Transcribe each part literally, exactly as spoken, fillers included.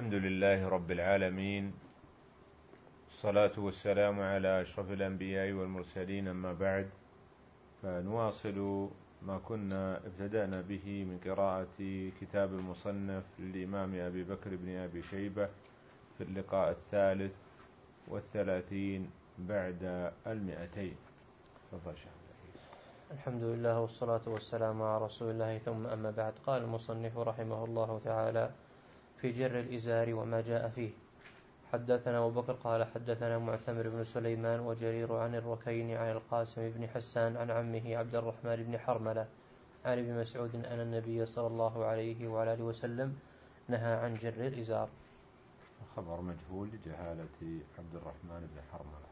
الحمد لله رب العالمين، الصلاة والسلام على أشرف الأنبياء والمرسلين، أما بعد، فنواصل ما كنا ابتدأنا به من قراءة كتاب المصنف للإمام أبي بكر بن أبي شيبة في اللقاء الثالث والثلاثين بعد المئتين. تفضل شيخ. الحمد لله والصلاة والسلام على رسول الله، ثم أما بعد. قال المصنف رحمه الله تعالى في جر الإزار وما جاء فيه: حدثنا أبو بكر قال حدثنا معتمر بن سليمان وجرير عن الركين عن القاسم بن حسان عن عمه عبد الرحمن بن حرملة عن ابن مسعود أن النبي صلى الله عليه وعلى آله وسلم نهى عن جر الإزار. خبر مجهول لجهالة عبد الرحمن بن حرملة.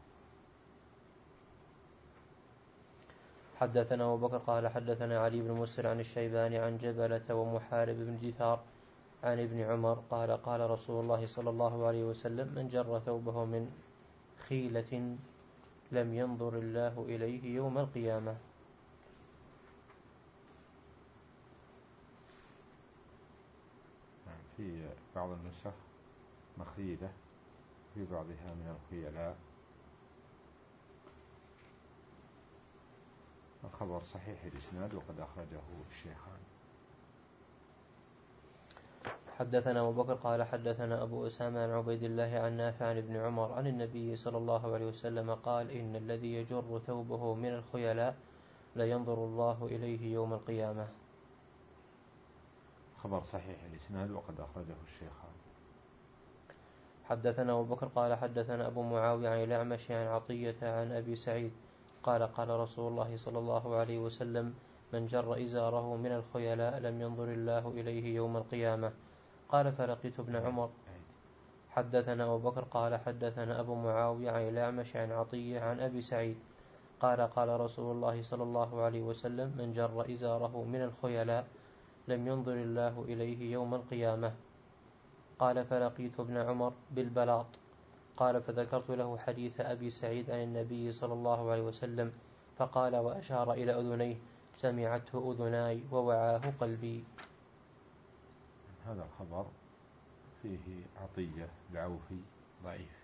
حدثنا أبو بكر قال حدثنا علي بن مسر عن الشيباني عن جبلة ومحارب بن دثار عن ابن عمر قال قال رسول الله صلى الله عليه وسلم: من جر ثوبه من خيلة لم ينظر الله إليه يوم القيامة. في بعض النسخ مخيلة، في بعضها من الخيلاء. الخبر صحيح الإسناد وقد أخرجه الشيخان. حدثنا أبو بكر قال حدثنا أبو أسامة عن عبيد الله عن نافع عن ابن عمر عن النبي صلى الله عليه وسلم قال: إن الذي يجر ثوبه من الخيلاء لينظر الله إليه يوم القيامة. خبر صحيح الإسناد وقد أخرجه الشيخان. حدثنا أبو بكر قال حدثنا أبو معاوية عن الأعمش عن عطية عن أبي سعيد قال قال رسول الله صلى الله عليه وسلم: من جر إزاره من الخيلاء لم ينظر الله إليه يوم القيامة. قال فلقيت ابن عمر. حدثنا أبو بكر قال حدثنا أبو معاوية عن الأعمش عن عطية عن أبي سعيد قال قال رسول الله صلى الله عليه وسلم: من جر إزاره من الخيلاء لم ينظر الله إليه يوم القيامة. قال فلقيت ابن عمر بالبلاط. قال فذكرت له حديث أبي سعيد عن النبي صلى الله عليه وسلم فقال وأشار إلى أذنيه: سمعته أذناي ووعاه قلبي. هذا الخبر فيه عطية العوفي ضعيف،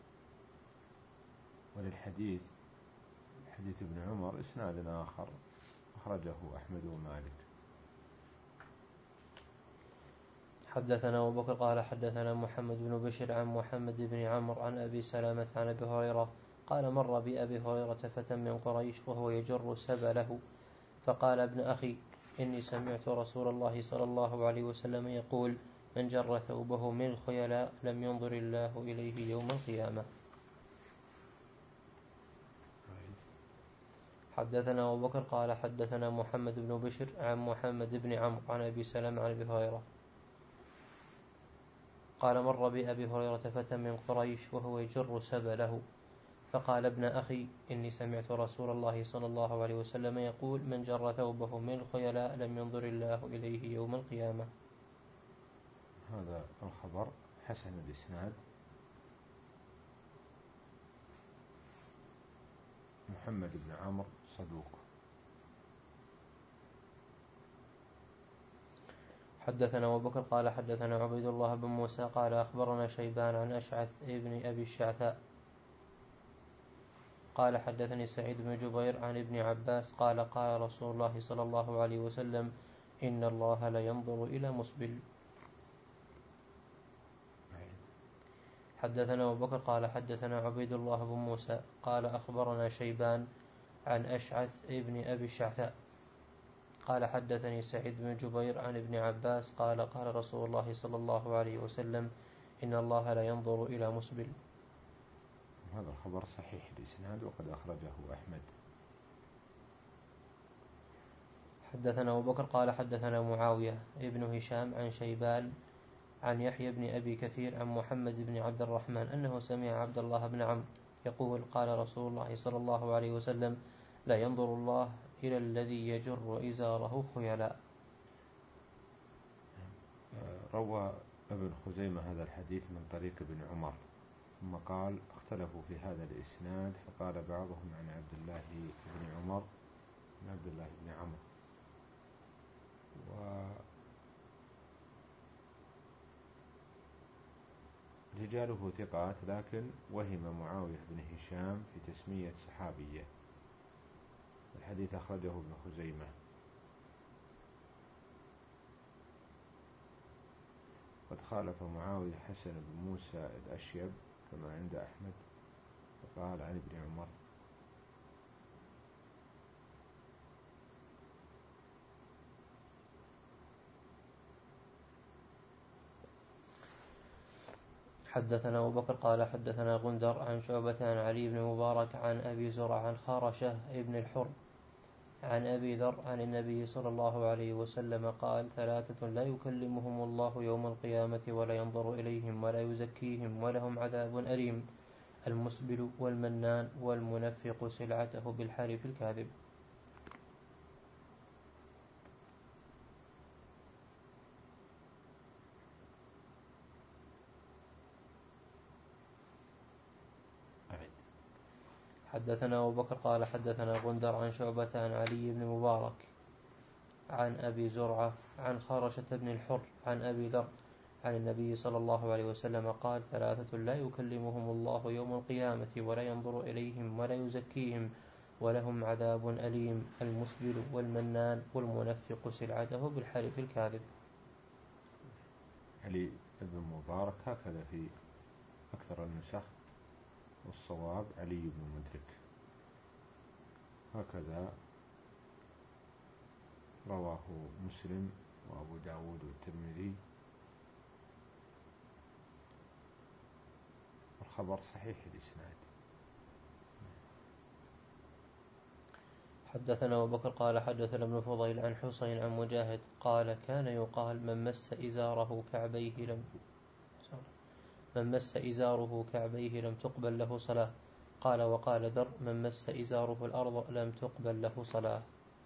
وللحديث حديث ابن عمر إسناد آخر أخرجه أحمد ومالك. حدثنا أبو بكر قال حدثنا محمد بن بشر عن محمد بن عمرو عن أبي سلامة عن أبي هريرة قال: مر بأبي هريرة فتى من قريش وهو يجر سبله، فقال: ابن أخي، إني سمعت رسول الله صلى الله عليه وسلم يقول: من جر ثوبه من الخيلاء لم ينظر الله إليه يوم القيامة. حدثنا أبو بكر قال حدثنا محمد بن بشر عن محمد بن عمرو عن أبي سلامة عن أبي هريرة قال: مر بأبي هريرة فتى من قريش وهو يجر سبله، فقال: ابن أخي، إني سمعت رسول الله صلى الله عليه وسلم يقول: من جر ثوبه من الخيلاء لم ينظر الله إليه يوم القيامة. هذا الخبر حسن الإسناد. محمد بن عمرو صدوق. حدثنا أبو بكر قال حدثنا عبيد الله بن موسى قال أخبرنا شيبان عن أشعث ابن أبي الشعثاء قال حدثني سعيد بن جبير عن ابن عباس قال قال رسول الله صلى الله عليه وسلم: إن الله لا ينظر إلى مسبل. حدثنا أبو بكر قال حدثنا عبيد الله بن موسى قال أخبرنا شيبان عن أشعث ابن أبي الشعثاء قال حدثني سعيد بن جبير عن ابن عباس قال قال رسول الله صلى الله عليه وسلم: إن الله لا ينظر إلى مسبل. هذا الخبر صحيح الإسناد وقد أخرجه أحمد. حدثنا أبو بكر قال حدثنا معاوية ابن هشام عن شيبان عن يحيى بن أبي كثير عن محمد بن عبد الرحمن أنه سمع عبد الله بن عمرو يقول: قال رسول الله صلى الله عليه وسلم: لا ينظر الله إلى الذي يجر إزاره خيلاء. روى ابن خزيمة هذا الحديث من طريق ابن عمر، ثم قال: اختلفوا في هذا الإسناد، فقال بعضهم عن عبد الله بن عمر عن عبد الله بن عمرو، رجاله ثقات، لكن وهم معاوية بن هشام في تسمية صحابية. الحديث أخرجه ابن خزيمة. قد خالف معاوية حسن بن موسى الأشيب كما عند أحمد، وقال عن ابن عمر. حدثنا أبو بكر قال حدثنا غندر عن شعبة عن علي بن مبارك عن أبي زرع عن خارشة ابن الحر عن أبي ذر عن النبي صلى الله عليه وسلم قال: ثلاثة لا يكلمهم الله يوم القيامة ولا ينظر إليهم ولا يزكيهم ولهم عذاب أليم: المسبل والمنان والمنفق سلعته بالحلف الكاذب. حدثنا أبو بكر قال حدثنا غندر عن شعبة عن علي بن مبارك عن أبي زرعة عن خارشة بن الحر عن أبي ذر عن النبي صلى الله عليه وسلم قال: ثلاثة لا يكلمهم الله يوم القيامة ولا ينظر إليهم ولا يزكيهم ولهم عذاب أليم: المسبل والمنان والمنفق سلعته بالحلف الكاذب. علي بن مبارك هكذا في أكثر النسخ، والصواب علي بن مدرك، هكذا رواه مسلم وأبو داود والترمذي، والخبر صحيح الإسناد. حدثنا أبو بكر قال حدثنا ابن فضيل عن حسين عن مجاهد قال: كان يقال: من مس إزاره كعبيه لم من مس إزاره كعبيه لم تقبل له صلاة. قال: وقال ذر: من مس إزاره الأرض لم تقبل له صلاة.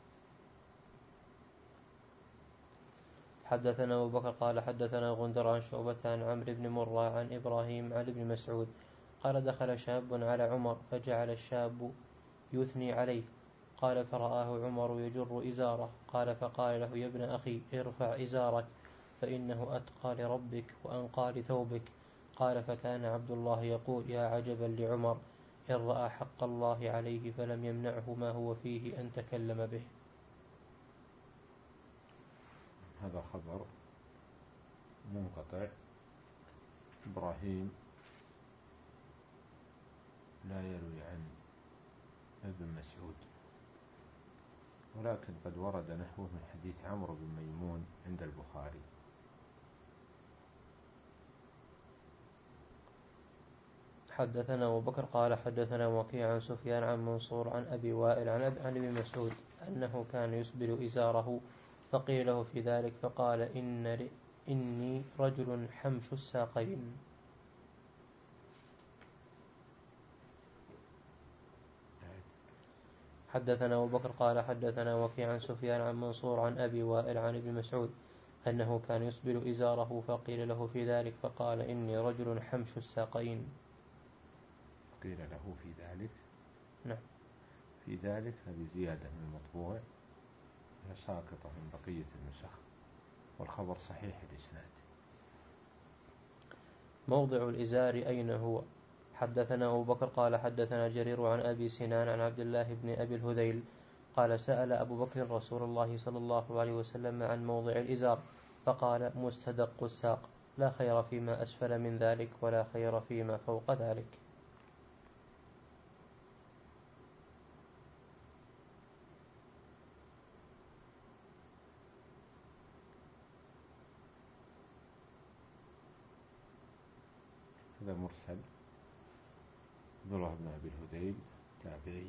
حدثنا أبو بكر قال حدثنا غندر عن شعبة عن عمرو بن مرة عن إبراهيم عن ابن مسعود قال: دخل شاب على عمر فجعل الشاب يثني عليه. قال: فرآه عمر يجر إزاره. قال: فقال له: يا ابن أخي، ارفع إزارك فإنه أتقى لربك وأنقى لثوبك. قال: فكان عبد الله يقول: يا عجبا لعمر، إن رأى حق الله عليه فلم يمنعه ما هو فيه أن تكلم به. هذا خبر منقطع. إبراهيم لا يروي عن ابن مسعود، ولكن قد ورد نحوه من حديث عمرو بن ميمون عند البخاري. حدثنا أبو بكر قال حدثنا وكيع عن سفيان عن منصور عن أبي وائل عن ابن مسعود أنه كان يسبل إزاره، فقيل له في ذلك فقال: إن إني رجل حمش الساقين. حدثنا أبو بكر قال حدثنا وكيع عن سفيان عن منصور عن أبي وائل عن ابن مسعود أنه كان يسبل إزاره، فقيل له في ذلك فقال: إني رجل حمش الساقين. قيل له في ذلك، نعم، في ذلك هذه زيادة من المطبوع، هي ساقطة من بقية النسخ، والخبر صحيح الإسناد. موضع الإزار أين هو؟ حدثنا أبو بكر قال حدثنا جرير عن أبي سنان عن عبد الله بن أبي الهذيل قال: سأل أبو بكر رسول الله صلى الله عليه وسلم عن موضع الإزار، فقال: مستدق الساق، لا خير فيما أسفل من ذلك ولا خير فيما فوق ذلك. هذا مرسل. عبد الله بن أبي الهذيل تابعي.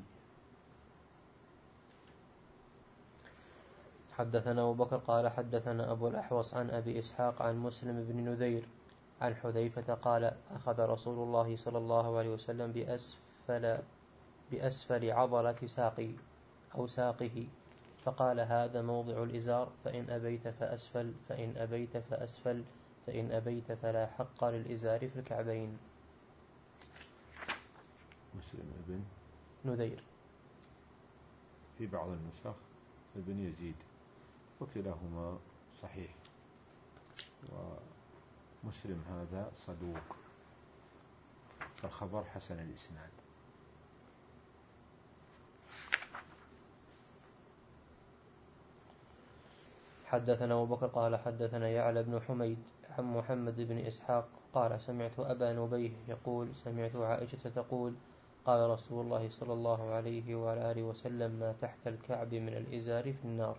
حدثنا أبو بكر قال حدثنا أبو الأحوص عن أبي إسحاق عن مسلم بن نذير عن حذيفة قال: أخذ رسول الله صلى الله عليه وسلم بأسفل, بأسفل عضلة ساقي أو ساقه، فقال: هذا موضع الإزار، فإن أبيت فأسفل، فإن أبيت فأسفل، فإن أبيت فلا حق للإزار في الكعبين. مسلم ابن نذير، في بعض النسخ ابن يزيد، وكلاهما صحيح، ومسلم هذا صدوق الخبر حسن الإسناد. حدثنا أبو بكر قال حدثنا يعلى بن حميد عن محمد بن إسحاق قال سمعت أبا نبيه يقول سمعت عائشة تقول قال رسول الله صلى الله عليه وعلى آله وسلم ما تحت الكعب من الإزار في النار.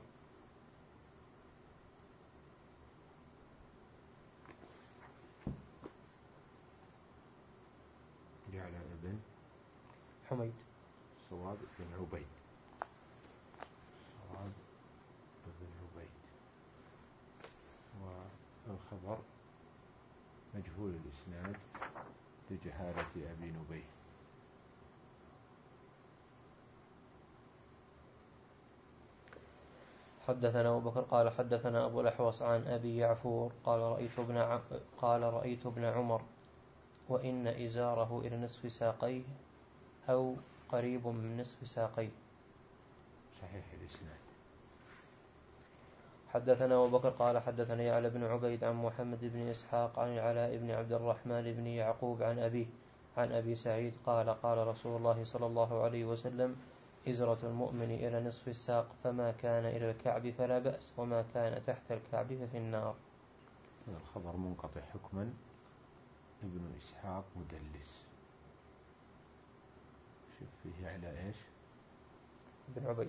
يعلى بن حميد صواب بن عبيد صواب بن عبيد، والخبر مجهول الإسناد لجهالة أبي نبيه. حدثنا أبو بكر قال حدثنا أبو الأحوص عن أبي يعفور قال رأيت ابن ع... قال رأيت ابن عمر وإن إزاره إلى نصف ساقيه أو قريب من نصف ساقيه. صحيح الإسناد. حدثنا أبو بكر قال حدثنا يعلى بن عبيد عن محمد بن إسحاق عن العلاء بن عبد الرحمن بن يعقوب عن أبيه عن أبي سعيد قال قال رسول الله صلى الله عليه وسلم إزرة المؤمن إلى نصف الساق فما كان إلى الكعب فلا بأس وما كان تحت الكعب ففي النار. هذا الخبر منقطع حكما، ابن إسحاق مدلس. شوف فيه على إيش؟ بن عبيد.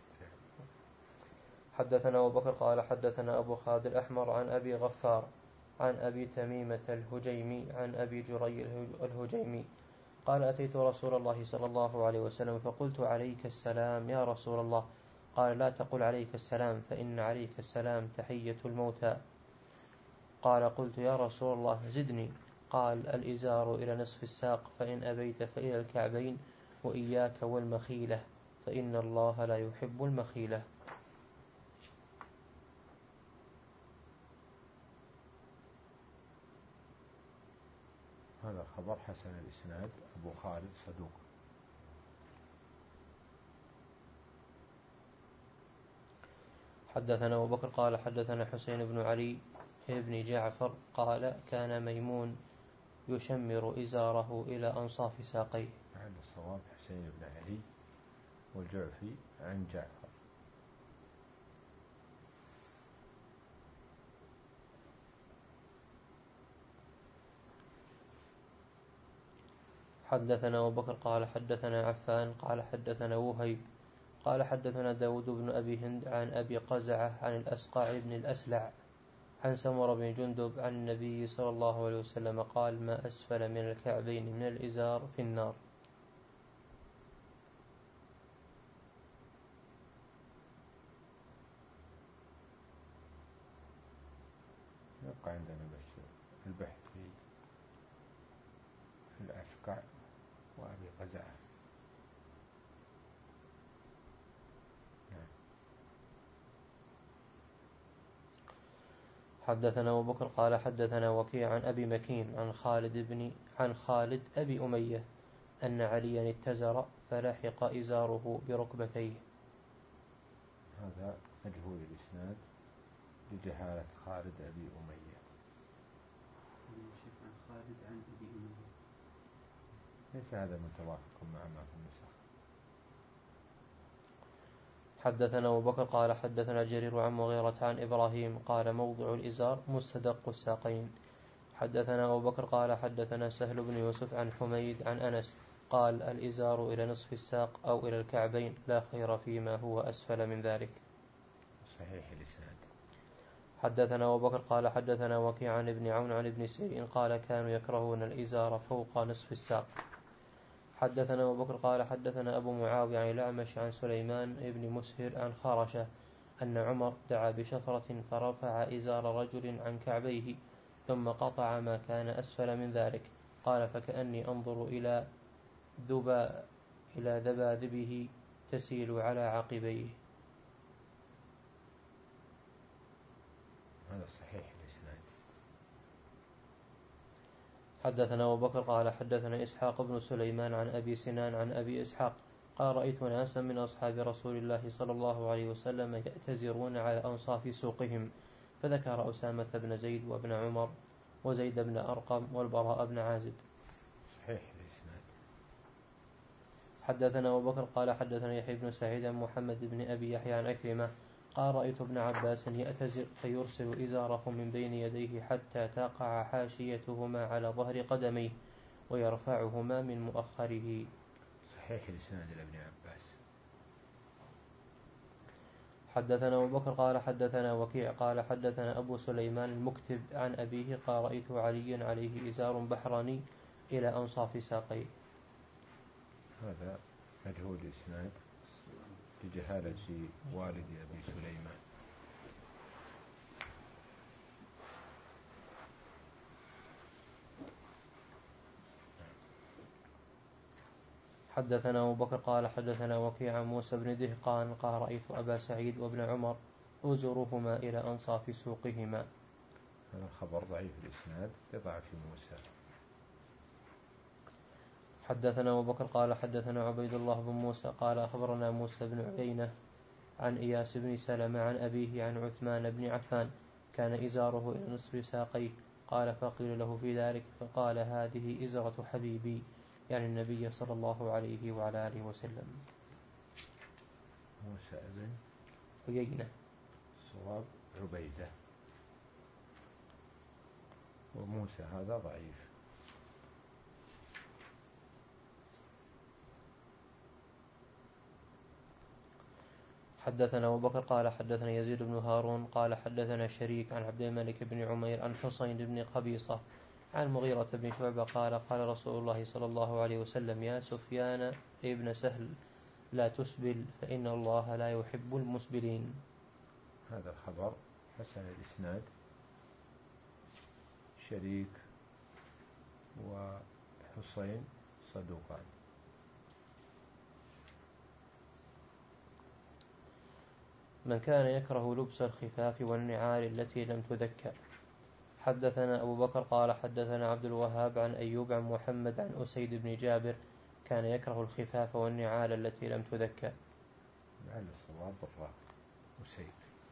حدثنا أبو بكر قال حدثنا أبو خالد الأحمر عن أبي غفار عن أبي تميمة الهجيمي عن أبي جري الهجيمي قال أتيت رسول الله صلى الله عليه وسلم فقلت عليك السلام يا رسول الله. قال لا تقل عليك السلام فإن عليك السلام تحية الموتى. قال قلت يا رسول الله زدني. قال الإزار إلى نصف الساق فإن أبيت فإلى الكعبين وإياك والمخيلة فإن الله لا يحب المخيلة. هذا الخبر حسن الإسناد. أبو خالد صدوق. حدثنا أبو بكر قال حدثنا حسين بن علي بن جعفر قال كان ميمون يشمر إزاره إلى أنصاف ساقيه. عن الصواب حسين بن علي والجعفي عن جعفر. حدثنا أبو بكر قال حدثنا عفان قال حدثنا وهيب قال حدثنا داود بن أبي هند عن أبي قزعة عن الأسقع بن الأسلع عن سمر بن جندب عن النبي صلى الله عليه وسلم قال ما أسفل من الكعبين من الإزار في النار. يبقى عندنا بس البحث في الأسقع وأبي قزعة. حدثنا أبو بكر قال حدثنا وكيع عن أبي مكين عن خالد بن عن خالد أبي أمية أن عليا اتزر فلحق إزاره بركبتيه. هذا مجهول الإسناد لجهالة خالد أبي أمية. عن خالد عن أبي أمية ليس هذا متوافق مع ما في النسخ. حدثنا أبو بكر قال حدثنا جرير عن مغيرة عن إبراهيم قال موضع الإزار مستدق الساقين. حدثنا أبو بكر قال حدثنا سهل بن يوسف عن حميد عن أنس قال الإزار إلى نصف الساق أو إلى الكعبين لا خير فيما هو أسفل من ذلك. صحيح الإسناد. حدثنا أبو بكر قال حدثنا وكيع عن ابن عون عن ابن سيرين قال كانوا يكرهون الإزار فوق نصف الساق. حدثنا أبو بكر قال حدثنا أبو معاوية عن الأعمش عن سليمان بن مسهر عن خارشة أن عمر دعا بشفرة فرفع إزار رجل عن كعبيه ثم قطع ما كان أسفل من ذلك. قال فكأني أنظر إلى ذبا إلى ذبابه تسيل على عقبيه. هذا صحيح الإسناد. حدثنا أبو بكر قال حدثنا إسحاق بن سليمان عن أبي سنان عن أبي إسحاق قال رأيت ناسا من أصحاب رسول الله صلى الله عليه وسلم يأتزرون على أنصاف سوقهم فذكر أسامة بن زيد وابن عمر وزيد بن أرقم والبراء بن عازب. صحيح حدثنا أبو بكر قال حدثنا يحيى بن سعيد عن محمد بن أبي يحيى عن عكرمة قال رأيت ابن عباس يأتزر فيرسل إزاره من بين يديه حتى تقع حاشيتهما على ظهر قدميه ويرفعهما من مؤخره. صحيح الإسناد لابن عباس. حدثنا أبو بكر قال حدثنا وكيع قال حدثنا أبو سليمان المكتب عن أبيه قال رأيت عليا عليه إزار بحراني إلى أنصاف ساقيه. هذا مجهول الإسناد لجهالة والد أبي سليمان. حدثنا أبو بكر قال حدثنا وكيع موسى بن دهقان قال رأيت أبا سعيد وابن عمر أزرهما إلى أنصاف سوقهما. هذا الخبر ضعيف الإسناد لضعف موسى. حدثنا أبو بكر قال حدثنا عبيد الله بن موسى قال أخبرنا موسى بن عيينة عن إياس بن سلمة عن أبيه عن عثمان بن عفان كان إزاره إلى نصف ساقيه قال فقيل له في ذلك فقال هذه إزرة حبيبي يعني النبي صلى الله عليه وعلى آله وسلم. موسى بن عيينة صواب عبيدة، وموسى هذا ضعيف. حدثنا أبو بكر قال حدثنا يزيد بن هارون قال حدثنا شريك عن عبد الملك بن عمير عن حسين بن قبيصة عن مغيرة بن شعبة قال قال رسول الله صلى الله عليه وسلم يا سفيان ابن سهل لا تسبل فإن الله لا يحب المسبلين. هذا الخبر حسن الإسناد، شريك وحسين صدوقان. من كان يكره لبس الخفاف والنعال التي لم تذكر. حدثنا أبو بكر قال حدثنا عبد الوهاب عن أيوب عن محمد عن أسيد بن جابر كان يكره الخفاف والنعال التي لم تذكر. لعل الصواب بالراء أسيد.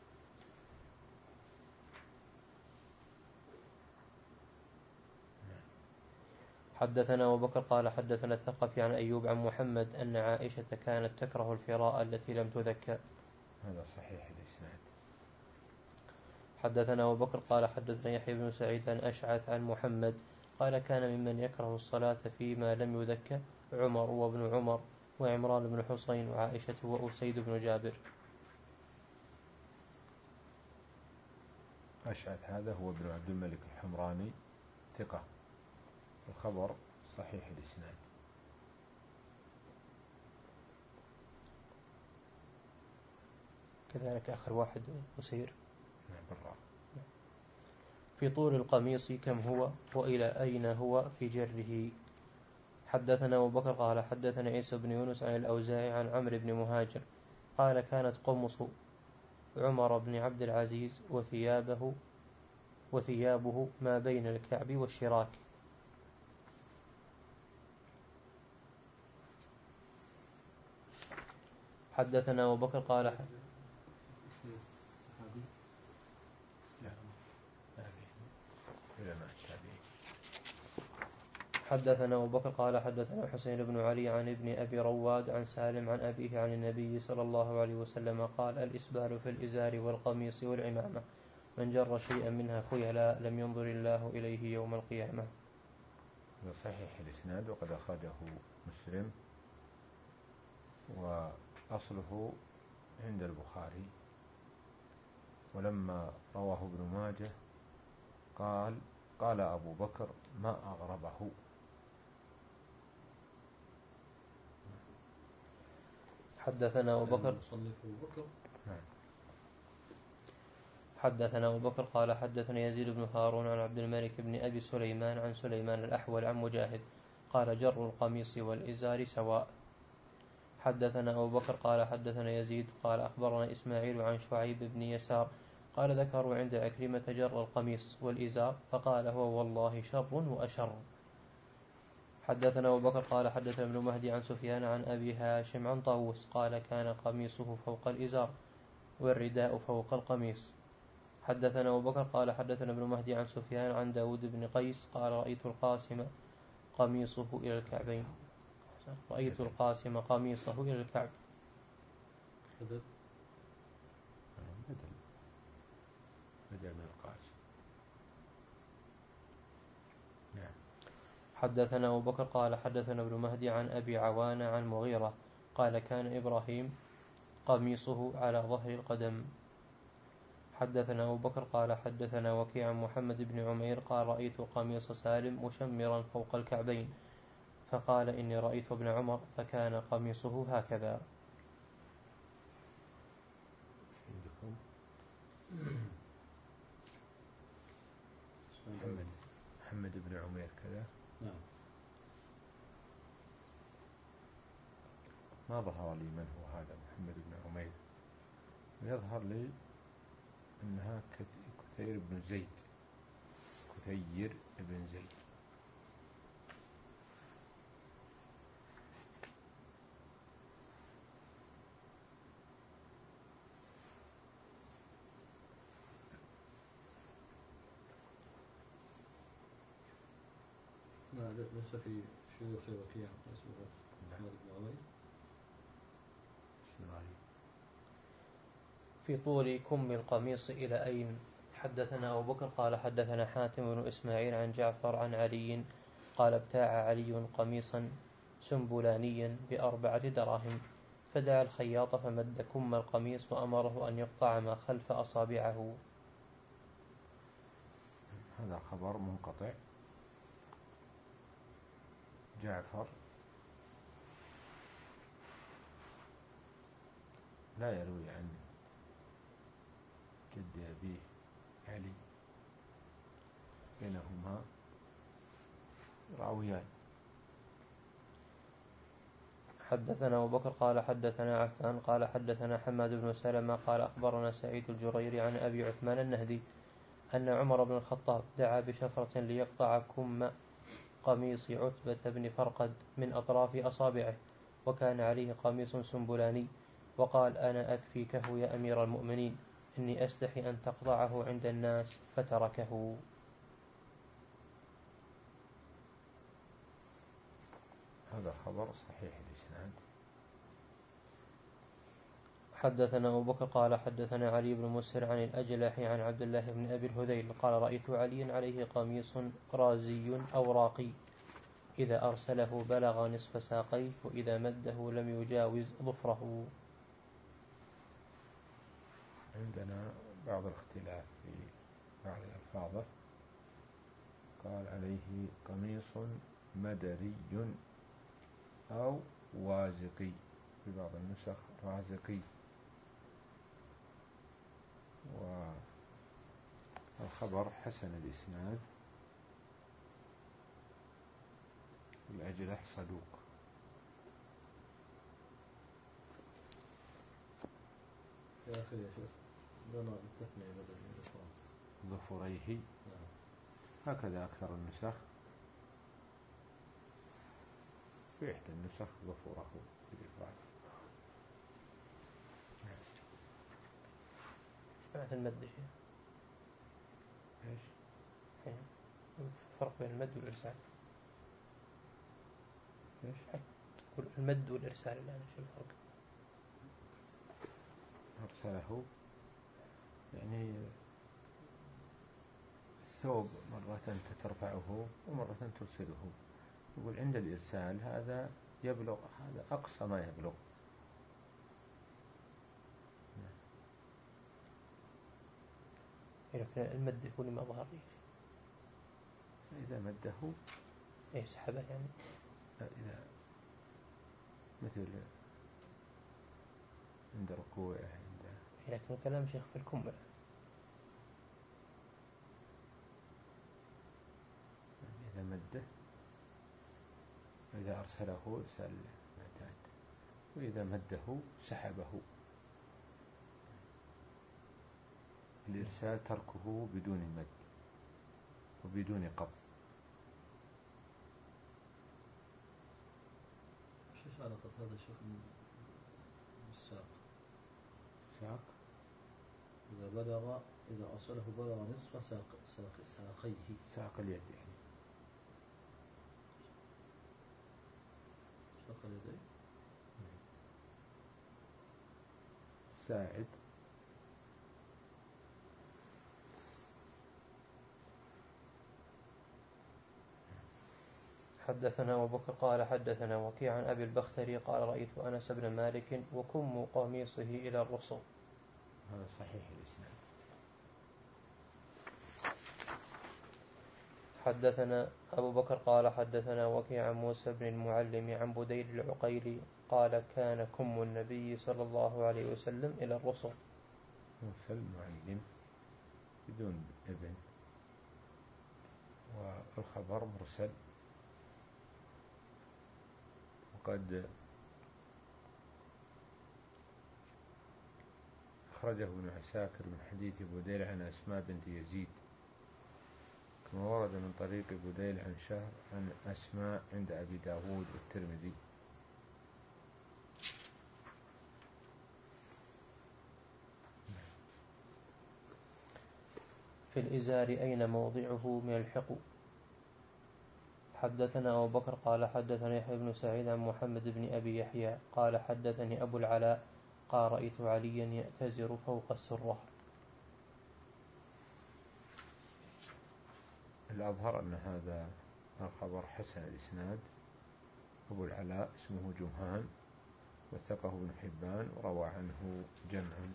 حدثنا أبو بكر قال حدثنا الثقفي عن أيوب عن محمد أن عائشة كانت تكره الفراء التي لم تذكر. هذا صحيح الإسناد. حدثنا أبو بكر قال حدثنا يحيى بن سعيد عن أشعث عن محمد قال كان ممن يكره الصلاة فيما لم يذكر عمر وابن عمر وعمران بن حسين وعائشة وأسيد بن جابر. أشعث هذا هو ابن عبد الملك الحمراني ثقة، الخبر صحيح الإسناد. كذلك آخر واحد أسير بالراء. في طول القميص كم هو وإلى أين هو في جره. حدثنا أبو بكر قال حدثنا عيسى بن يونس عن الأوزاعي عن عمرو بن مهاجر قال كانت قمص عمر بن عبد العزيز وثيابه وثيابه ما بين الكعب والشراك. حدثنا أبو بكر قال حدثنا أبو بكر قال حدثنا حسين بن علي عن ابن أبي رواد عن سالم عن أبيه عن النبي صلى الله عليه وسلم قال الإسبال في الإزار والقميص والعمامة من جر شيئا منها خيلا لم ينظر الله إليه يوم القيامة. صحيح الإسناد وقد أخرجه مسلم وأصله عند البخاري، ولما رواه ابن ماجه قال قال أبو بكر ما أغربه. حدثنا أبو بكر حدثنا أبو بكر قال حدثنا يزيد بن هارون عن عبد الملك بن أبي سليمان عن سليمان الأحول عن مجاهد قال جر القميص والإزار سواء. حدثنا أبو بكر قال حدثنا يزيد قال أخبرنا إسماعيل عن شعيب بن يسار قال ذكروا عند عكرمة جر القميص والإزار فقال هو والله شر وأشر. حدثنا أبو بكر قال حدثنا ابن مهدي عن سفيان عن أبي هاشم عن طاووس قال كان قميصه فوق الإزار والرداء فوق القميص. حدثنا أبو بكر قال حدثنا ابن مهدي عن سفيان عن داود بن قيس قال رأيت القاسم قميصه إلى الكعبين. رأيت القاسم قميصه إلى الكعب. بدل بدل بدل من القاسم. نعم. حدثنا أبو بكر قال حدثنا ابن مهدي عن أبي عوانة عن مغيرة قال كان إبراهيم قميصه على ظهر القدم. حدثنا أبو بكر قال حدثنا وكيع محمد بن عمير قال رأيت قميص سالم مشمرا فوق الكعبين فقال إني رأيت ابن عمر فكان قميصه هكذا. عندكم محمد محمد بن عمير كذا. نعم. ما ظهر لي من هو هذا محمد بن عمير، يظهر لي أنها كثير بن زيد، كثير بن زيد. ما ليس في شيوخ وكيع اسمه محمد بن عمير. في طول كم القميص إلى أين؟ حدثنا أبو بكر قال حدثنا حاتم بن إسماعيل عن جعفر عن علي قال ابتاع علي قميصا سنبلانيا بأربعة دراهم فدعا الخياط فمد كم القميص وأمره أن يقطع ما خلف أصابعه. هذا خبر منقطع. جعفر لا يروي عن جد أبيه علي، بينهما راويان. حدثنا أبو بكر قال حدثنا عفان قال حدثنا حماد بن سلمة قال أخبرنا سعيد الجريري عن أبي عثمان النهدي أن عمر بن الخطاب دعا بشفرة ليقطع كم قميص عتبة بن فرقد من أطراف أصابعه وكان عليه قميص سنبلاني وقال أنا أكفيكه يا أمير المؤمنين إني أستحي أن تقطعه عند الناس فتركه. هذا خبر صحيح الإسناد. حدثنا أبو بكر قال حدثنا علي بن مسهر عن الأجلح عن عبد الله بن أبي الهذيل قال رأيت علي عليه قميص رازي أو راقي إذا أرسله بلغ نصف ساقيه وإذا مده لم يجاوز ظفره. عندنا بعض الاختلاف في بعض الألفاظ. قال عليه قميص مدري أو وازقي، في بعض النسخ رازقي. والخبر حسن الإسناد. الأجلح صدوق. يا أخي يا شيخ لنا بالتثنية بدل من الإفراد. ظفريه. نعم. هكذا أكثر النسخ. في إحدى النسخ ظفره بالإفراد. سمعت المد شيء. إيش؟ فرق بين المد والإرسال. إيش؟ المد والإرسال الآن شو الفرق؟ أرسله يعني الثوب مرة ترفعه ومرة ترسله. يقول عند الإرسال هذا يبلغ، هذا أقصى ما يبلغ. لكن المد يكون ما ظهر لي. إذا مده إيه سحبه يعني. إذا مثل عند ركوعه عند. لكن كلام شيخ في الكم. إذا مده، إذا أرسله إرسال معتاد، وإذا مده سحبه. الإرسال تركه بدون مد وبدون قبض. ايش علاقة هذا الشيخ بالساق؟ ساق إذا بلغ إذا أرسله بلغ نصف ساق ساق ساقيه. ساق اليد يعني. فوق اليدين. ساعد. حدثنا أبو بكر قال حدثنا وكيع عن أبي البختري قال رأيت أنس بن مالك وكم قميصه إلى الرسل. هذا صحيح الإسناد. حدثنا أبو بكر قال حدثنا وكيع عن موسى بن المعلم عن بديل العقيلي قال كان كم النبي صلى الله عليه وسلم إلى الرسل. موسى المعلم بدون ابن، والخبر مرسل، وقد أخرجه ابن عساكر من حديث بديل عن أسماء بنت يزيد، كما ورد من طريق بديل عن شهر عن أسماء عند أبي داود والترمذي. في الإزار أين موضعه من الحقو. حدثنا أبو بكر قال حدثنا يحيى بن سعيد عن محمد بن أبي يحيى قال حدثني أبو العلاء قال رأيت عليا يأتزر فوق السرة. الأظهر أن هذا الخبر حسن الإسناد. أبو العلاء اسمه جمهان، وثقه ابن حبان وروى عنه جمعا.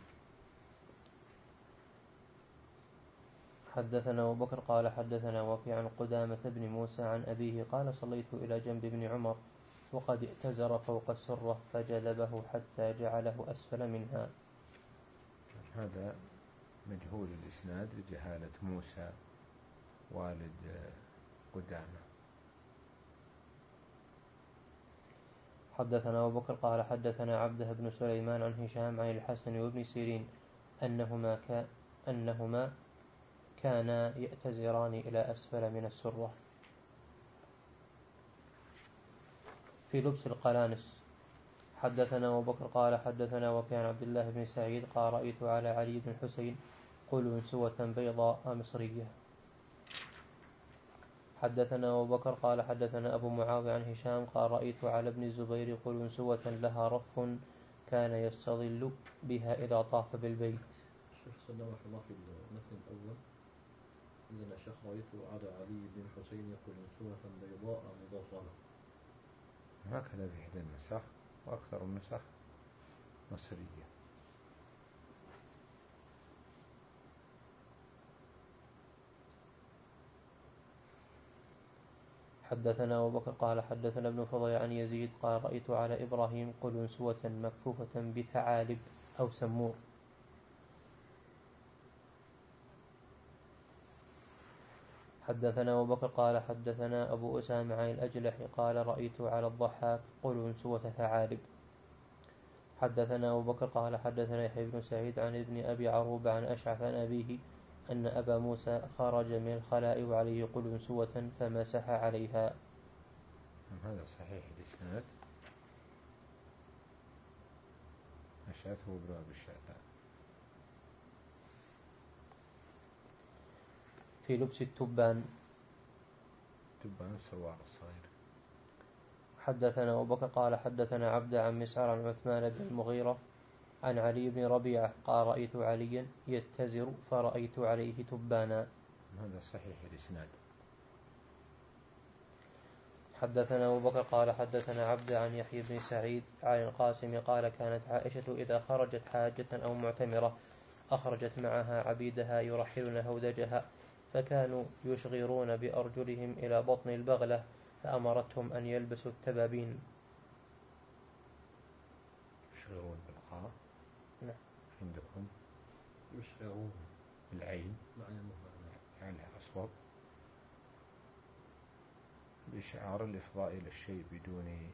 حدثنا أبو بكر قال حدثنا وكيع عن قدامة بن موسى عن أبيه قال صليت إلى جنب ابن عمر وقد ائتزر فوق السرة فجذبه حتى جعله أسفل منها. هذا مجهول الإسناد لجهالة موسى والد قدامة. حدثنا أبو بكر قال حدثنا عبده بن سليمان عن هشام عن الحسن وابن سيرين أنهما, كا أنهما كانا يأتزران إلى أسفل من السرة. في لبس القلانس. حدثنا أبو بكر قال حدثنا وكان عبد الله بن سعيد قال رأيت على علي بن الحسين قلنسوة بيضاء مصرية. حدثنا أبو بكر قال حدثنا أبو معاوية عن هشام قال رأيت على ابن الزبير قلنسوة لها رف كان يستظل بها إذا طاف بالبيت. الشيخ سلم رحمه الله في المتن الأول عندنا الشيخ رأيت على علي بن الحسين قلنسوة بيضاء مضرمة، هكذا في إحدى النسخ، وأكثر النسخ مصرية. حدثنا أبو بكر قال حدثنا ابن فضيل عن يزيد قال رأيت على إبراهيم قلنسوة مكفوفة بثعالب أو سمور. حدثنا أبو بكر قال حدثنا أبو أسامة عن الأجلح قال رأيت على الضحاك قلنسوة ثعالب. حدثنا أبو بكر قال حدثنا يحيى بن سعيد عن ابن أبي عروبة عن أشعث عن أبيه أن أبا موسى خرج من الخلاء وعليه قلنسوة فمسح عليها. هذا صحيح الإسناد. أشعث هو ابن أبي الشعثاء. في لبس التبان. تبان السوار الصغير. حدثنا أبو بكر قال حدثنا عبد عن مسعر عن عثمان بن المغيرة عن علي بن ربيعة قال رأيت عليا يتزر فرأيت عليه تبانا. هذا صحيح الإسناد. حدثنا أبو بكر قال حدثنا عبد عن يحيى بن سعيد عن القاسم قال كانت عائشة إذا خرجت حاجة أو معتمرة أخرجت معها عبيدها يرحلن هودجها فكانوا يشغرون بأرجلهم إلى بطن البغلة فأمرتهم أن يلبسوا التبابين. يشغرون بالقاء. نعم. عندكم يشعرون بالعين معنى مهمة يعني أصوب بإشعار الإفضاء إلى الشيء بدون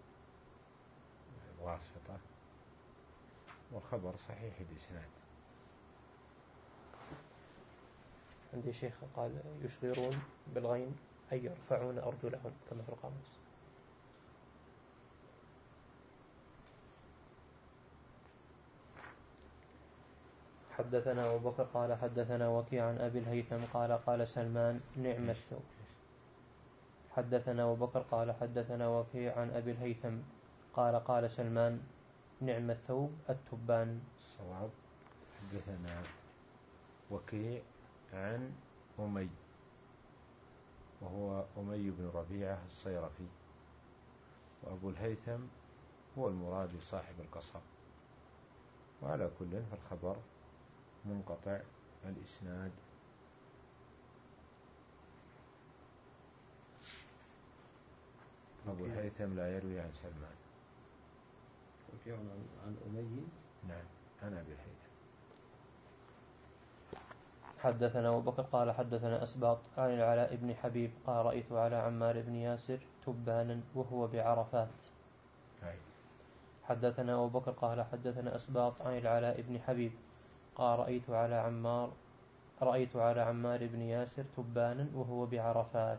واسطة، والخبر صحيح الإسناد. عندي شيخ قال يشغرون بالغين أي يرفعون أرجلهم كما في القاموس. حدثنا أبو بكر قال حدثنا وكيع عن أبي الهيثم قال قال سلمان نعم الثوب. حدثنا أبو بكر قال حدثنا وكيع عن أبي الهيثم قال قال سلمان نعم الثوب التبان. الصواب حدثنا وكيع عن أمي وهو أمي بن ربيعة الصيرفي، وأبو الهيثم هو المراد صاحب القصر، وعلى كل فالخبر منقطع الإسناد. أبو الهيثم لا يروي عن سلمان. وكيع عن, عن أمي. نعم عن أبي الهيثم. حدثنا أبو بكر قال حدثنا أسباط عن العلاء بن حبيب قال رأيت على عمار بن ياسر تبانا وهو بعرفات. هاي. حدثنا أبو بكر قال حدثنا أسباط عن العلاء بن حبيب قال رأيت على عمار رأيت على عمار بن ياسر تبانا وهو بعرفات.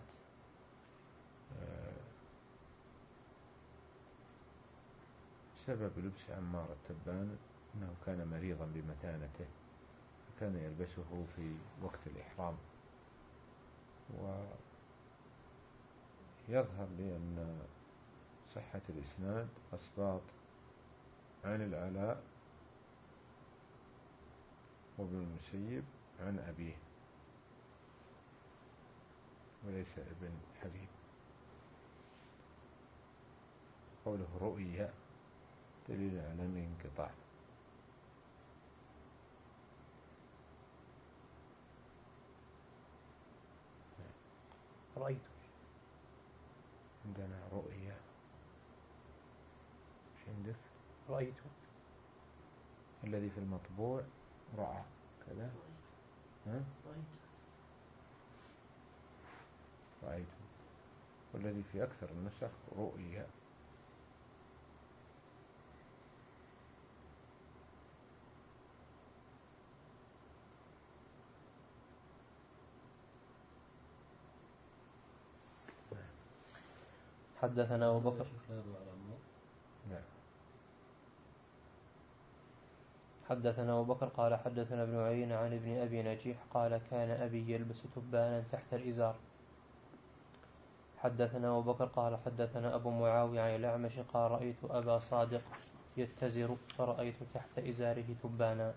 سبب لبس عمار التبان أنه كان مريضا بمثانته، فكان يلبسه في وقت الإحرام. ويظهر لي أن صحة الإسناد أسباط عن العلاء وابن المسيب عن أبيه وليس ابن حبيب. قوله رؤيا دليل على الانقطاع. رأيت عندنا رؤيا. ايش عندك؟ رأيت الذي في المطبوع رأى كذا. ها؟ رأيت. والذي في أكثر النسخ رؤيا. حدثنا أبو بكر لا. حدثنا أبو بكر قال حدثنا ابن عيينة عن ابن أبي نجيح قال كان أبي يلبس تبانا تحت الإزار. حدثنا أبو بكر قال حدثنا أبو معاوية عن الأعمش قال رأيت أبا صادق يتزر فرأيت تحت إزاره تبانا.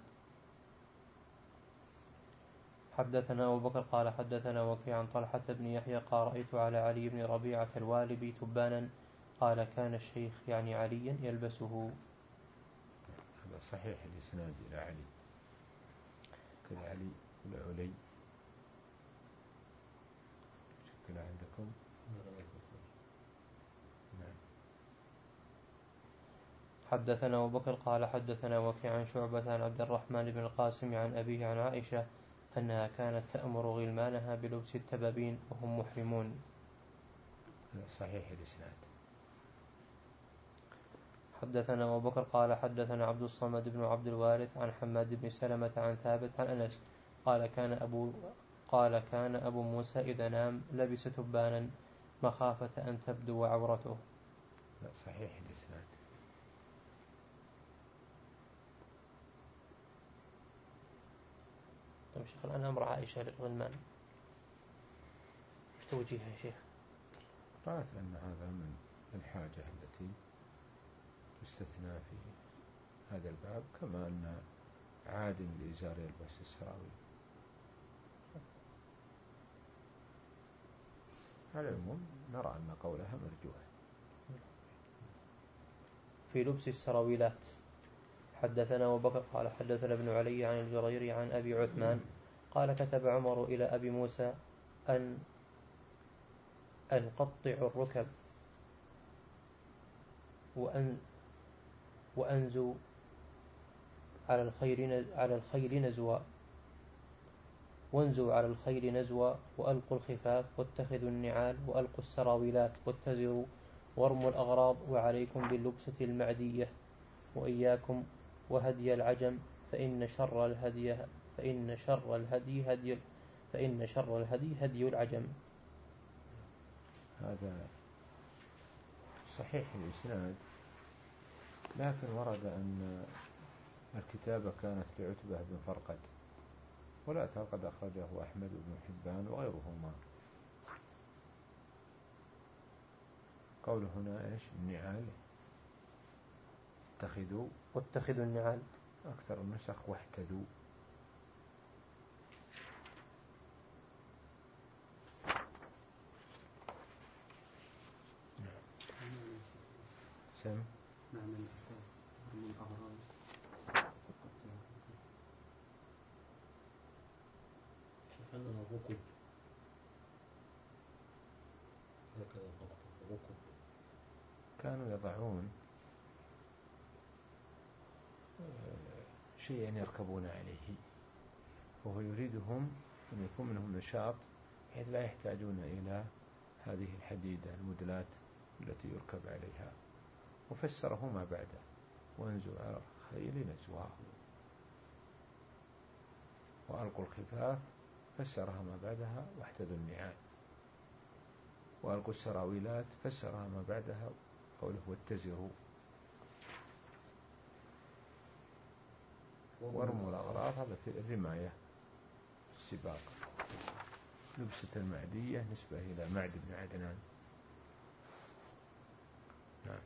حدثنا أبو بكر قال حدثنا وكيع عن طلحة بن يحيى قال رأيت على علي بن ربيعة الوالبي تبانا قال كان الشيخ يعني عليا يلبسه. هذا صحيح الإسناد إلى علي كذا علي ولا علي شكل عندكم. نعم. حدثنا أبو بكر قال حدثنا وكيع عن شعبة عن عبد الرحمن بن القاسم عن أبيه عن عائشة أنها كانت تأمر غلمانها بلبس التبابين وهم محرمون. صحيح الإسناد. حدثنا أبو بكر قال حدثنا عبد الصمد بن عبد الوارث عن حماد بن سلمة عن ثابت عن أنس قال كان أبو قال كان أبو موسى إذا نام لبس تبانا مخافة أن تبدو عورته. لا صحيح الإسناد. طيب شيخ الآن أمر عائشة للغلمان ايش توجيهها يا شيخ؟ قالت أن هذا من الحاجة التي تستثنى في هذا الباب، كما أن عاد الإزار يلبس السراويل. على العموم نرى أن قولها مرجوح في لبس السراويلات. حدثنا أبو بكر قال حدثنا ابن علي عن الجريري عن أبي عثمان قال كتب عمر إلى أبي موسى أن أن قطعوا الركب وأن وأنزوا على الخيل على الخيل نزوا وانزوا على الخيل نزوا وألقوا الخفاف واتخذوا النعال وألقوا السراويلات واتزروا وارموا الأغراض وعليكم باللبسة المعدية وإياكم وهدي العجم فإن شر الهدي فإن شر الهدي هدي فإن شر الهدي هدي العجم. هذا صحيح الإسناد، لكن ورد أن الكتابة كانت لعتبة بن فرقد، والأثر قد أخرجه أحمد بن حبان وغيرهما. قوله هنا إيش؟ النعال اتخذوا واتخذوا النعال. أكثر النسخ واحتذوا. سم نعم شيخنا ركب هكذا فقط ركب. كانوا يضعون شيئا يركبون عليه، وهو يريدهم أن يكون منهم نشاط بحيث لا يحتاجون إلى هذه الحديدة المدلات التي يركب عليها. وفسره ما بعده: وانزوا على الخيل نزواه. وألقوا الخفاف فسرها ما بعدها: واحتذوا النعال. وألقوا السراويلات فسرها ما بعدها قوله: واتزروا. ورموا الأغراض هذا في الرماية السباق. لبسة المعدية نسبة إلى معد بن عدنان. نعم.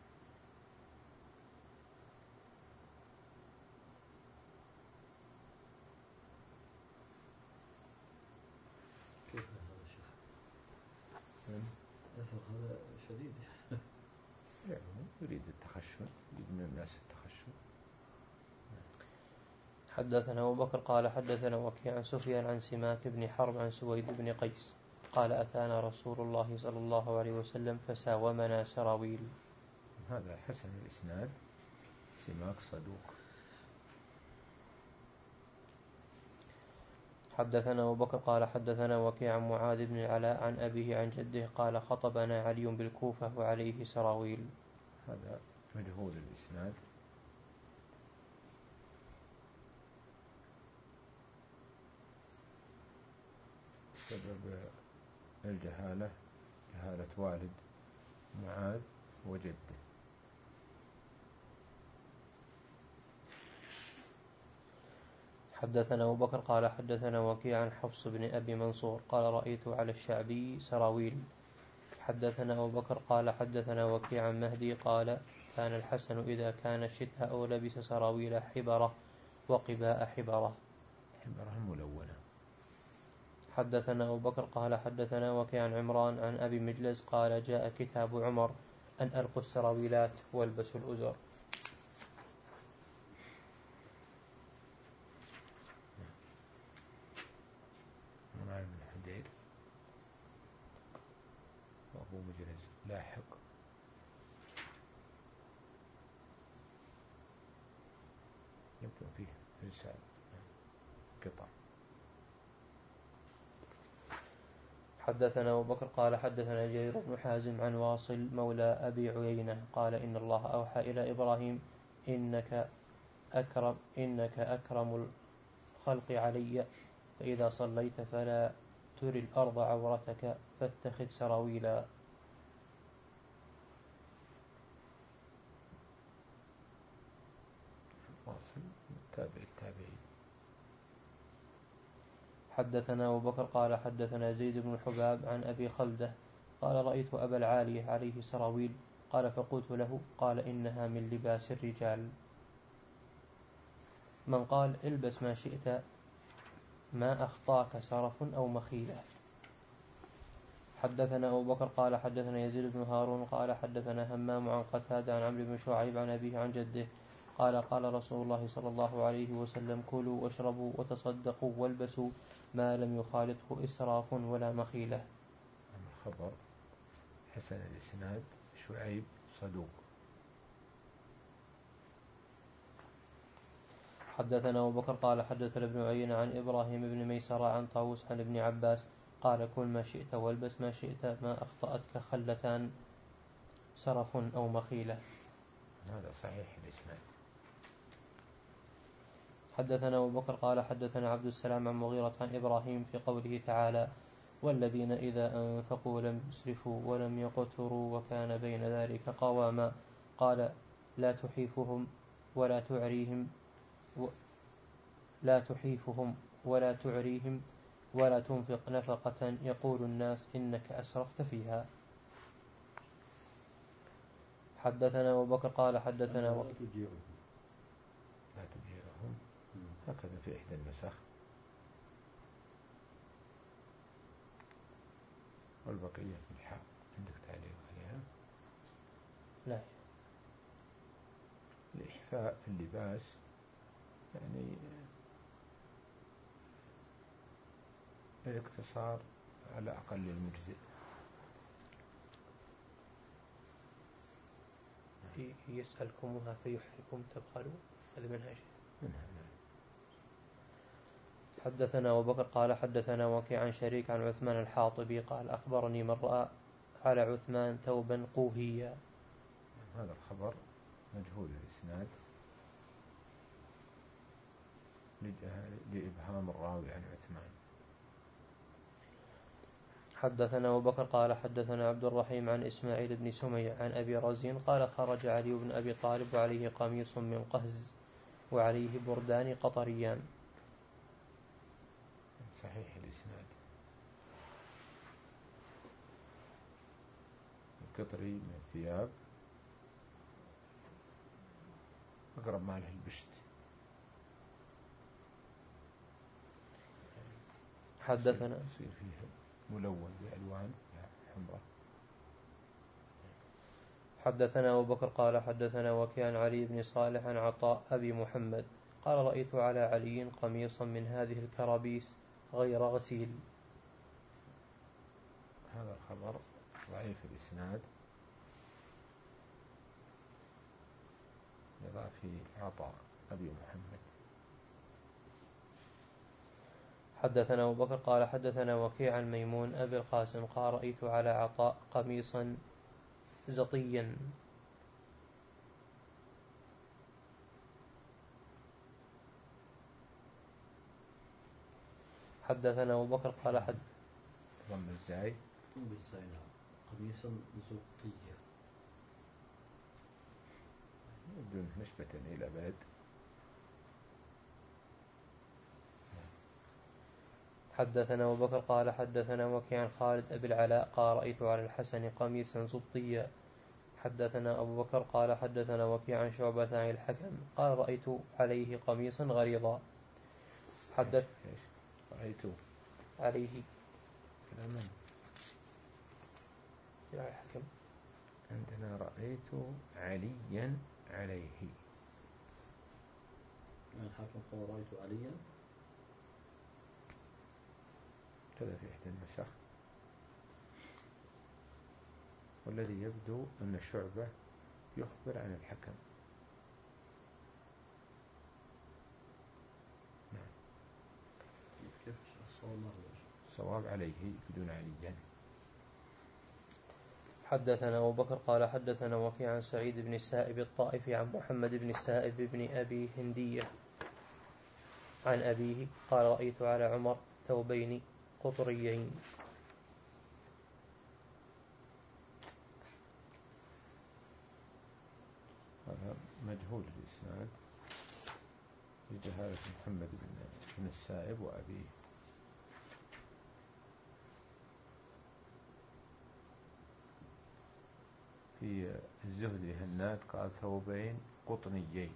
كيف هذا الشيخ؟ نعم. أثر هذا شديد. يعني يريد التخشن، يريد من الناس التخشن. حدثنا أبو بكر قال حدثنا وكيع عن سفيان عن سماك بن حرب عن سويد بن قيس قال أتانا رسول الله صلى الله عليه وسلم فساومنا سراويل. هذا حسن الإسناد. سماك صدوق. حدثنا أبو بكر قال حدثنا وكيع عن معاذ بن العلاء عن أبيه عن جده قال خطبنا علي بالكوفة وعليه سراويل. هذا مجهول الإسناد. سبب الجهالة جهالة والد معاذ وجده. حدثنا أبو بكر قال حدثنا وكيع عن حفص بن أبي منصور قال رأيت على الشعبي سراويل. حدثنا أبو بكر قال حدثنا وكيع عن مهدي قال كان الحسن إذا كان الشتاء لبس سراويل حبرة وقباء حبرة. حبرة ملونة. حدثنا أبو بكر قال حدثنا وكيع عن عمران عن أبي مجلس قال جاء كتاب عمر أن ألقوا السراويلات والبسوا الأزر. نعم. بن حدير وأبو مجلس لاحق. يبدو فيه رسالة قطع. حدثنا أبو بكر قال حدثنا جرير بن حازم عن واصل مولى أبي عيينة قال إن الله أوحى إلى إبراهيم إنك أكرم, إنك أكرم الخلق علي فإذا صليت فلا تري الأرض عورتك فاتخذ سراويلا. واصل تابع التابعين. حدثنا أبو بكر قال حدثنا زيد بن حباب عن أبي خلدة قال رأيت أبا العالية عليه سراويل قال فقلت له قال إنها من لباس الرجال. من قال البس ما شئت ما أخطاك سرف أو مخيلة. حدثنا أبو بكر قال حدثنا يزيد بن هارون قال حدثنا همام عن قتادة عن عمرو بن شعيب عن أبيه عن جده قال قال رسول الله صلى الله عليه وسلم كلوا واشربوا وتصدقوا والبسوا ما لم يخالطه إسراف ولا مخيلة. الخبر حسن الإسناد. شعيب صدوق. حدثنا أبو بكر قال حدثنا ابن عيينة عن إبراهيم بن ميسرة عن طاووس عن ابن عباس قال كل ما شئت والبس ما شئت ما أخطأتك خلتان سرف أو مخيلة. هذا صحيح الإسناد. حدثنا أبو بكر قال حدثنا عبد السلام عن مغيرة عن إبراهيم في قوله تعالى والذين إذا أنفقوا لم يسرفوا ولم يقتروا وكان بين ذلك قواما قال لا تحيفهم ولا تعريهم و لا تحيفهم ولا تعريهم ولا تنفق نفقة يقول الناس إنك أسرفت فيها. حدثنا أبو بكر قال حدثنا لا وكيع تجيعهم. لا تجيرهم هكذا في إحدى النسخ. والبقية في الحاء. عندك تعليق عليها؟ لا. الإحفاء في اللباس يعني الاقتصار على أقل المجزئ. يسألكمها فيحفكم تبخلوا، هذا منها شيء. منها. حدثنا أبو بكر قال حدثنا وكيع عن شريك عن عثمان الحاطبي قال أخبرني من رأى على عثمان ثوبا قوهيا. هذا الخبر مجهول الإسناد لإبهام الراوي عن عثمان. حدثنا أبو بكر قال حدثنا عبد الرحيم عن إسماعيل بن سميع عن أبي رزين قال خرج علي بن أبي طالب وعليه قميص من قهز وعليه بردان قطريان. صحيح الإسناد. القطري من الثياب أقرب ما له البشت. حدثنا يصير فيه ملون بألوان حمراء. حدثنا أبو بكر قال حدثنا وكيع علي بن صالح عن عطاء أبي محمد قال رأيت على علي قميصا من هذه الكرابيس غير غسيل. هذا الخبر ضعيف الإسناد لضعف عطاء أبي محمد. حدثنا أبو بكر قال حدثنا وكيع عن ميمون أبي القاسم قال رأيت على عطاء قميصا زطيا. حدثنا أبو بكر قال حد ضم الزاي بالزاي نعم. قميصا زبطيا بدون نسبة إلى بلد. حدثنا أبو بكر قال حدثنا وكيع عن خالد أبي العلاء قال رأيت على الحسن قميصا زبطيا. حدثنا أبو بكر قال حدثنا وكيع عن شعبة عن الحكم قال رأيت عليه قميصا غليظا. حدث إيش رأيت عليه كلاما يا الحكم عندنا رأيت عليا عليه. الحاكم قال رأيت عليا كذا في إحدى النسخ. والذي يبدو أن شعبة يخبر عن الحكم. نعم. كيف الصواب؟ صواب عليه بدون عليا. حدثنا أبو بكر قال حدثنا وكيع عن سعيد بن السائب الطائفي عن محمد بن السائب بن أبي هندية عن أبيه قال رأيت على عمر ثوبين قطريين. هذا مجهول الإسناد لجهالة محمد بن السائب وأبيه. في الزهد هناد قال ثوبين قطنيين.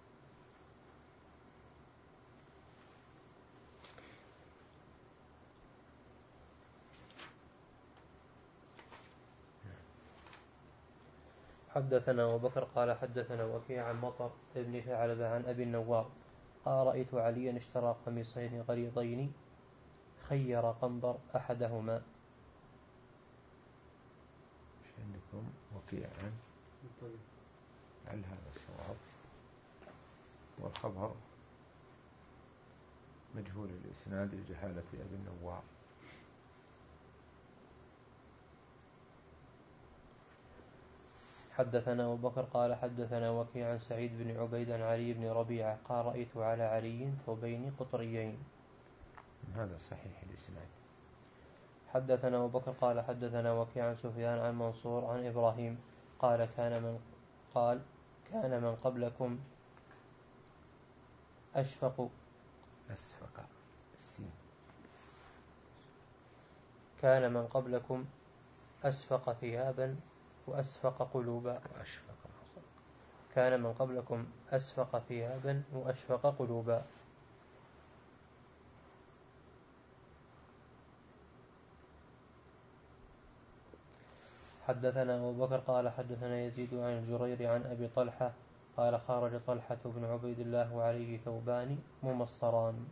حدثنا أبو بكر قال حدثنا وكيع عن مطر ابن ثعلبة عن أبي النوار قال رأيت عليا اشترى قميصين غليظين خير قنبر أحدهما. مش عندكم وكيعا؟ هل هذا الصواب؟ والخبر مجهول الإسناد لجهالة أبي النوار. حدثنا أبو بكر قال حدثنا وكيع عن سعيد بن عبيد عن علي بن ربيعة قال رأيت على علي ثوبين قطريين. هذا صحيح الإسناد. حدثنا أبو بكر قال حدثنا وكيع عن سفيان عن منصور عن إبراهيم قال كان من قال كان من قبلكم أشفق أسفق السين كان من قبلكم أسفق ثيابا وأسفق قلوبا. وأشفق. كان من قبلكم أسفق ثيابا وأشفق قلوبا. حدثنا أبو بكر قال حدثنا يزيد عن الجرير عن أبي طلحة قال خرج طلحة بن عبيد الله وعليه ثوبان ممصران.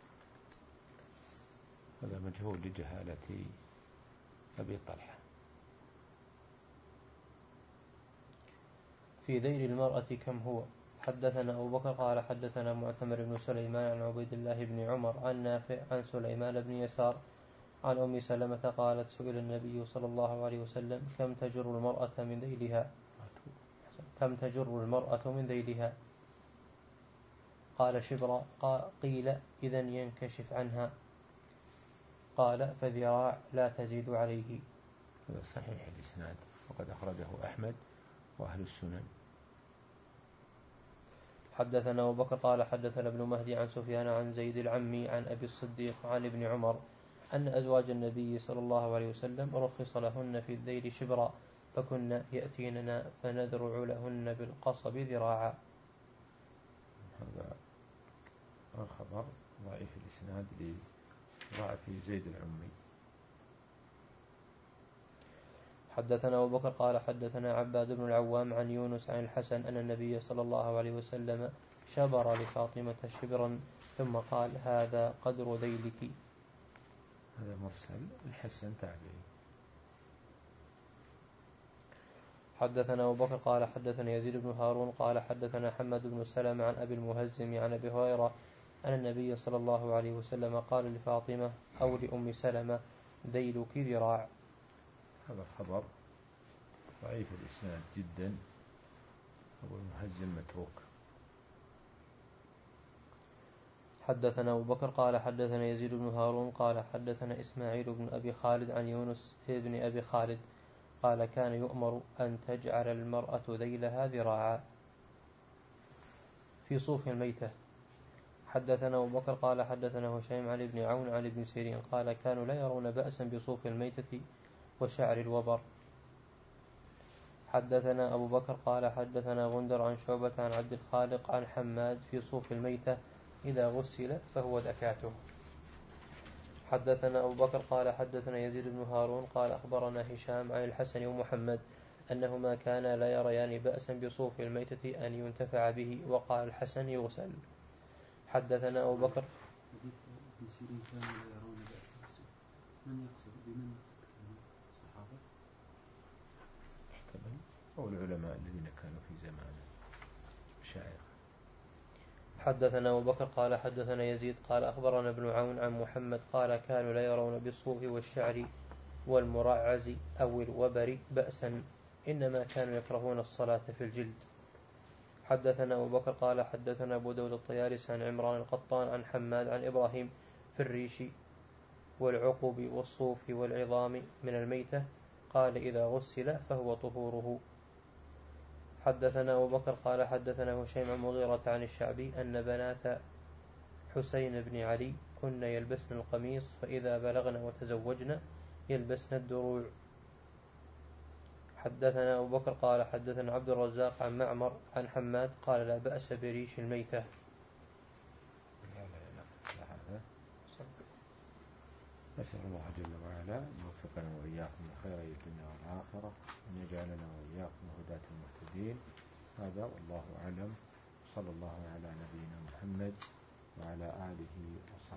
هذا مجهول لجهالة أبي طلحة. في ذيل المرأة كم هو؟ حدثنا أبو بكر قال حدثنا معتمر بن سليمان عن عبيد الله بن عمر عن نافع عن سليمان بن يسار عن أم سلمة قالت سئل النبي صلى الله عليه وسلم كم تجر المرأة من ذيلها كم تجر المرأة من ذيلها قال شبرا. قيل إذن ينكشف عنها قال فذراع لا تزيد عليه. هذا صحيح الإسناد وقد أخرجه أحمد وأهل السنن. حدثنا أبو بكر قال حدثنا ابن مهدي عن سفيان عن زيد العمي عن أبي الصديق عن ابن عمر أن أزواج النبي صلى الله عليه وسلم رخص لهن في الذيل شبرا فكنا يأتيننا فنذرع لهن بالقصب ذراعا. هذا الخبر ضعيف الإسناد لضعف زيد العمي. حدثنا أبو بكر قال حدثنا عباد بن العوام عن يونس عن الحسن أن النبي صلى الله عليه وسلم شبر لفاطمة شبرا ثم قال هذا قدر ذيلك. هذا مرسل. الحسن تابعي. حدثنا أبو بكر قال حدثنا يزيد بن هارون قال حدثنا حمد بن سلمة عن أبي المهزم عن أبي هريرة أن النبي صلى الله عليه وسلم قال لفاطمة أو لأم سلمة ذيلك ذراع. هذا الخبر ضعيف الإسناد جدا. أبو المهزم متروك. حدثنا أبو بكر قال حدثنا يزيد بن هارون قال حدثنا إسماعيل بن أبي خالد عن يونس بن أبي خالد قال كان يؤمر أن تجعل المرأة ذيلها ذراعا في صوف الميتة. حدثنا أبو بكر قال حدثنا هشيم عن ابن عون عن ابن سيرين قال كانوا لا يرون بأسا بصوف الميتة وشعر الوبر. حدثنا أبو بكر قال حدثنا غندر عن شعبة عن عبد الخالق عن حماد في صوف الميتة إذا غسل فهو ذكاته. حدثنا أبو بكر قال حدثنا يزيد بن هارون قال أخبرنا هشام عن الحسن ومحمد أنهما كانا لا يريان بأسا بصوف الميتة أن ينتفع به وقال الحسن يغسل. حدثنا أبو بكر من يقصد بمن الصحابة احتمل أو العلماء الذين كانوا في زمانه شائخ. حدثنا أبو بكر قال حدثنا يزيد قال أخبرنا ابن عون عن محمد قال كانوا لا يرون بالصوف والشعر والمرعز أو الوبر بأسا إنما كانوا يكرهون الصلاة في الجلد. حدثنا أبو بكر قال حدثنا أبو داود الطيالس عن عمران القطان عن حماد عن إبراهيم في الريش والعقب والصوف والعظام من الميتة قال إذا غسل فهو طهوره. حدثنا أبو بكر قال حدثنا هشيم عن مغيرة عن الشعبي أن بنات حسين بن علي كن يلبسن القميص فإذا بلغن وتزوجن يلبسن الدروع. حدثنا أبو بكر قال حدثنا عبد الرزاق عن معمر عن حماد قال لا بأس بريش الميتة. نسأل الله جل وعلا أن يوفقنا وإياكم لخير الدنيا والآخرة وأن يجعلنا وإياكم هداة المهتدين. هذا والله أعلم. صلى الله على نبينا محمد وعلى آله وصحبه.